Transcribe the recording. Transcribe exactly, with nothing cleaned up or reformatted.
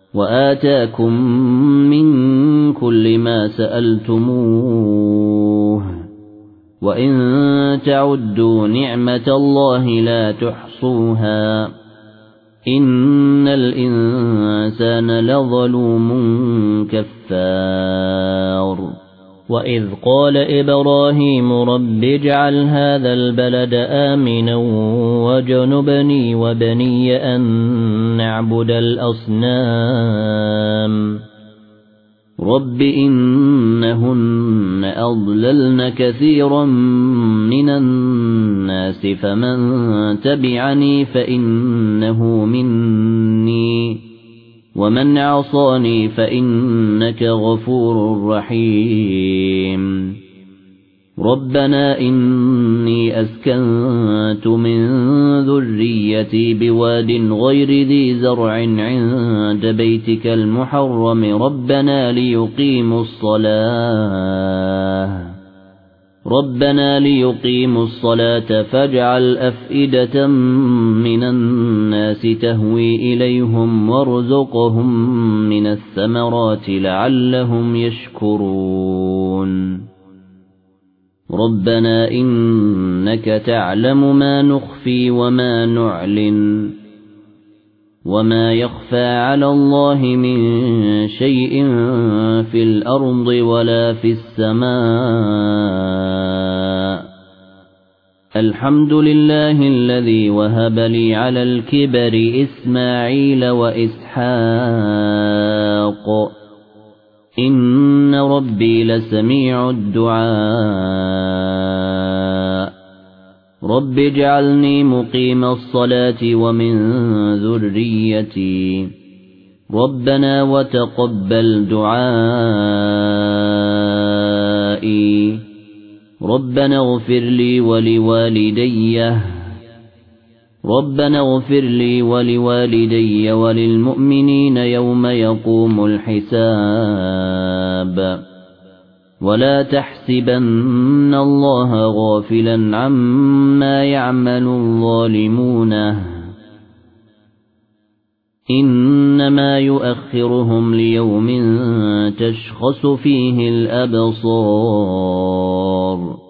وآتاكم من كل ما سألتموه وإن تعدوا نعمة الله لا تحصوها إن الإنسان لظلوم كفار وإذ قال إبراهيم رب اجعل هذا البلد آمنا وجنبني وبني أن نعبد الأصنام رب إنهن أضللن كثيرا من الناس فمن تبعني فإنه مني ومن عصاني فإنك غفور رحيم ربنا إني أسكنت من ذريتي بواد غير ذي زرع عند بيتك المحرم ربنا ليقيموا الصلاة ربنا ليقيموا الصلاة فاجعل أفئدة من الناس تهوي إليهم وارزقهم من الثمرات لعلهم يشكرون ربنا إنك تعلم ما نخفي وما نعلن وما يخفى على الله من شيء في الأرض ولا في السماء الحمد لله الذي وهب لي على الكبر إسماعيل وإسحاق إن ربي لسميع الدعاء رب اجعلني مقيم الصلاة ومن ذريتي ربنا وتقبل دعائي ربنا اغفر لي ولوالدي ربنا اغفر لي ولوالدي وللمؤمنين يوم يقوم الحساب ولا تحسبن الله غافلا عما يعمل الظالمون إنما يؤخرهم ليوم تشخص فيه الأبصار